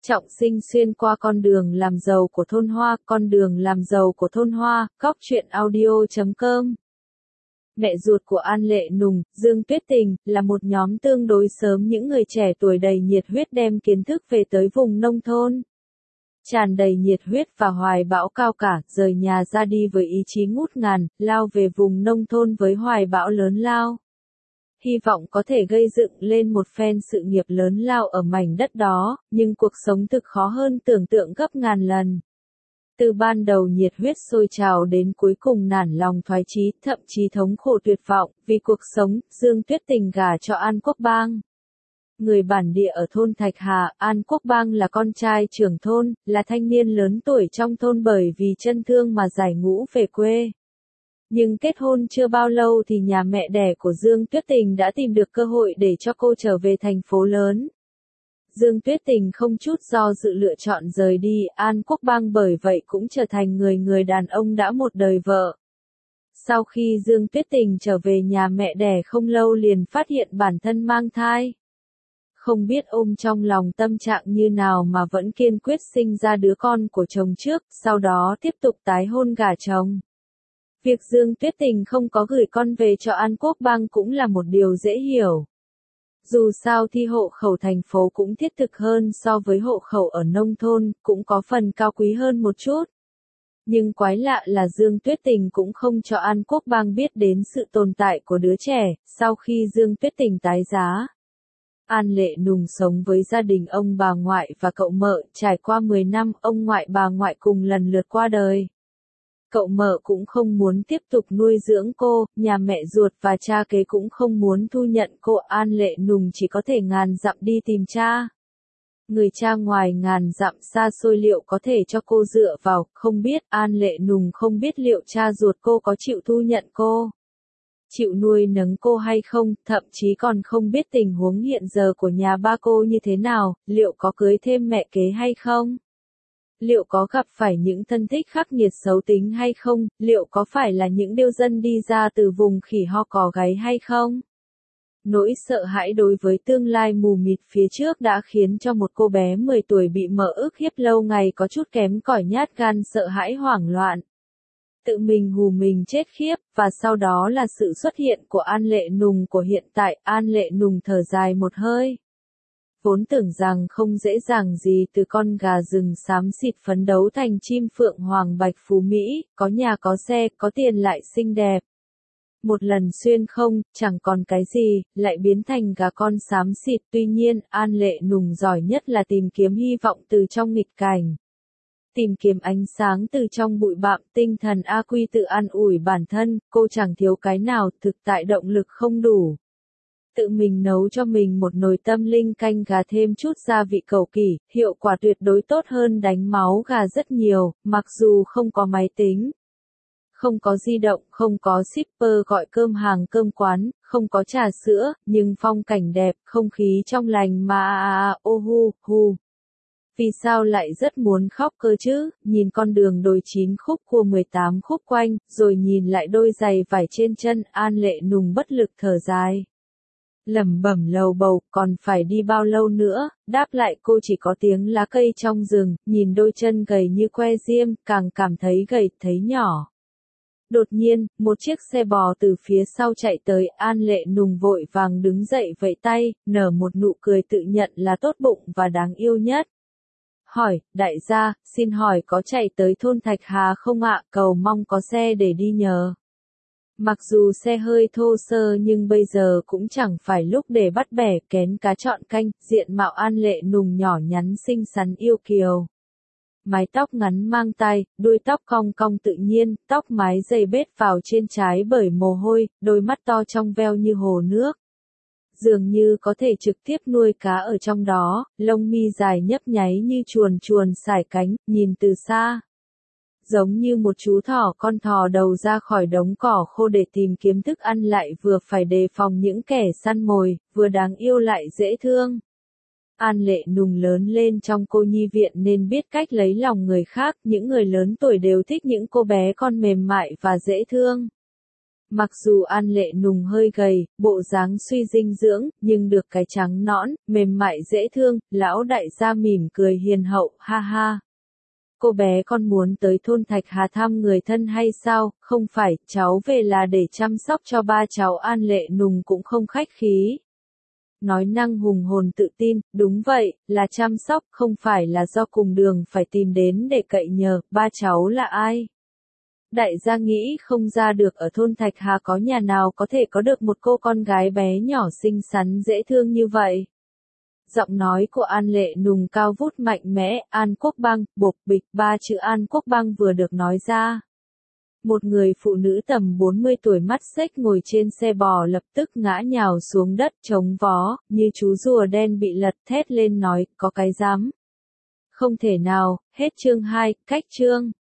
Trọng Sinh xuyên qua con đường làm giàu của thôn Hoa, con đường làm giàu của thôn Hoa, góc truyện audio.com. Mẹ ruột của An Lệ Nùng, Dương Tuyết Tình, là một nhóm tương đối sớm những người trẻ tuổi đầy nhiệt huyết đem kiến thức về tới vùng nông thôn. Tràn đầy nhiệt huyết và hoài bão cao cả, rời nhà ra đi với ý chí ngút ngàn, lao về vùng nông thôn với hoài bão lớn lao. Hy vọng có thể gây dựng lên một phen sự nghiệp lớn lao ở mảnh đất đó, nhưng cuộc sống thực khó hơn tưởng tượng gấp ngàn lần. Từ ban đầu nhiệt huyết sôi trào đến cuối cùng nản lòng thoái chí, thậm chí thống khổ tuyệt vọng, vì cuộc sống, Dương Tuyết Tình gả cho An Quốc Bang. Người bản địa ở thôn Thạch Hà, An Quốc Bang là con trai trưởng thôn, là thanh niên lớn tuổi trong thôn bởi vì chân thương mà giải ngũ về quê. Nhưng kết hôn chưa bao lâu thì nhà mẹ đẻ của Dương Tuyết Tình đã tìm được cơ hội để cho cô trở về thành phố lớn. Dương Tuyết Tình không chút do dự lựa chọn rời đi An Quốc Bang, bởi vậy cũng trở thành người đàn ông đã một đời vợ. Sau khi Dương Tuyết Tình trở về nhà mẹ đẻ không lâu liền phát hiện bản thân mang thai. Không biết ôm trong lòng tâm trạng như nào mà vẫn kiên quyết sinh ra đứa con của chồng trước, sau đó tiếp tục tái hôn gả chồng. Việc Dương Tuyết Tình không có gửi con về cho An Quốc Bang cũng là một điều dễ hiểu. Dù sao thì hộ khẩu thành phố cũng thiết thực hơn so với hộ khẩu ở nông thôn, cũng có phần cao quý hơn một chút. Nhưng quái lạ là Dương Tuyết Tình cũng không cho An Quốc Bang biết đến sự tồn tại của đứa trẻ. Sau khi Dương Tuyết Tình tái giá, An Lệ Nùng sống với gia đình ông bà ngoại và cậu mợ, trải qua 10 năm, ông ngoại bà ngoại cùng lần lượt qua đời. Cậu mợ cũng không muốn tiếp tục nuôi dưỡng cô, nhà mẹ ruột và cha kế cũng không muốn thu nhận cô. An Lệ Nùng chỉ có thể ngàn dặm đi tìm cha. Người cha ngoài ngàn dặm xa xôi liệu có thể cho cô dựa vào, không biết. An Lệ Nùng không biết liệu cha ruột cô có chịu thu nhận cô, chịu nuôi nấng cô hay không, thậm chí còn không biết tình huống hiện giờ của nhà ba cô như thế nào, liệu có cưới thêm mẹ kế hay không. Liệu có gặp phải những thân thích khắc nghiệt xấu tính hay không, liệu có phải là những điêu dân đi ra từ vùng khỉ ho cò gáy hay không? Nỗi sợ hãi đối với tương lai mù mịt phía trước đã khiến cho một cô bé 10 tuổi bị mợ ức hiếp lâu ngày có chút kém cỏi, nhát gan, sợ hãi, hoảng loạn. Tự mình hù mình chết khiếp, và sau đó là sự xuất hiện của An Lệ Nùng của hiện tại. An Lệ Nùng thở dài một hơi. Vốn tưởng rằng không dễ dàng gì từ con gà rừng xám xịt phấn đấu thành chim phượng hoàng bạch phú Mỹ, có nhà có xe, có tiền lại xinh đẹp. Một lần xuyên không, chẳng còn cái gì, lại biến thành gà con xám xịt. Tuy nhiên, An Lệ Nùng giỏi nhất là tìm kiếm hy vọng từ trong nghịch cảnh. Tìm kiếm ánh sáng từ trong bụi bặm, tinh thần A Quy tự an ủi bản thân, cô chẳng thiếu cái nào, thực tại động lực không đủ. Tự mình nấu cho mình một nồi tâm linh canh gà thêm chút gia vị cầu kỳ, hiệu quả tuyệt đối tốt hơn đánh máu gà rất nhiều, mặc dù không có máy tính, không có di động, không có shipper gọi cơm hàng cơm quán, không có trà sữa, nhưng phong cảnh đẹp, không khí trong lành mà hu. Vì sao lại rất muốn khóc cơ chứ, nhìn con đường đồi 9 khúc cua 18 khúc quanh, rồi nhìn lại đôi giày vải trên chân. An Lệ Nùng bất lực thở dài, lẩm bẩm lầu bầu, còn phải đi bao lâu nữa. Đáp lại cô chỉ có tiếng lá cây trong rừng. Nhìn đôi chân gầy như que diêm, càng cảm thấy gầy, thấy nhỏ. Đột nhiên, một chiếc xe bò từ phía sau chạy tới. An Lệ Nùng vội vàng đứng dậy vẫy tay, nở một nụ cười tự nhận là tốt bụng và đáng yêu nhất. Hỏi, đại gia, xin hỏi có chạy tới thôn Thạch Hà không ạ? Cầu mong có xe để đi nhờ. Mặc dù xe hơi thô sơ nhưng bây giờ cũng chẳng phải lúc để bắt bẻ kén cá chọn canh. Diện mạo An Lệ Nùng nhỏ nhắn xinh xắn yêu kiều. Mái tóc ngắn mang tai, đuôi tóc cong cong tự nhiên, tóc mái dày bết vào trên trán bởi mồ hôi, đôi mắt to trong veo như hồ nước. Dường như có thể trực tiếp nuôi cá ở trong đó, lông mi dài nhấp nháy như chuồn sải cánh, nhìn từ xa. Giống như một chú thỏ con thò đầu ra khỏi đống cỏ khô để tìm kiếm thức ăn, lại vừa phải đề phòng những kẻ săn mồi, vừa đáng yêu lại dễ thương. An Lệ Nùng lớn lên trong cô nhi viện nên biết cách lấy lòng người khác, những người lớn tuổi đều thích những cô bé con mềm mại và dễ thương. Mặc dù An Lệ Nùng hơi gầy, bộ dáng suy dinh dưỡng, nhưng được cái trắng nõn, mềm mại dễ thương, lão đại gia mỉm cười hiền hậu, ha ha. Cô bé con muốn tới thôn Thạch Hà thăm người thân hay sao, không phải, cháu về là để chăm sóc cho ba cháu. An Lệ Nùng cũng không khách khí. Nói năng hùng hồn tự tin, đúng vậy, là chăm sóc, không phải là do cùng đường phải tìm đến để cậy nhờ, ba cháu là ai? Đại gia nghĩ không ra được ở thôn Thạch Hà có nhà nào có thể có được một cô con gái bé nhỏ xinh xắn dễ thương như vậy. Giọng nói của An Lệ Nùng cao vút mạnh mẽ, An Quốc Băng, bộp bịch, ba chữ An Quốc Băng vừa được nói ra. Một người phụ nữ tầm 40 tuổi mắt xếch ngồi trên xe bò lập tức ngã nhào xuống đất chống vó, như chú rùa đen bị lật, thét lên nói, có cái dám. Không thể nào, hết chương 2, cách chương.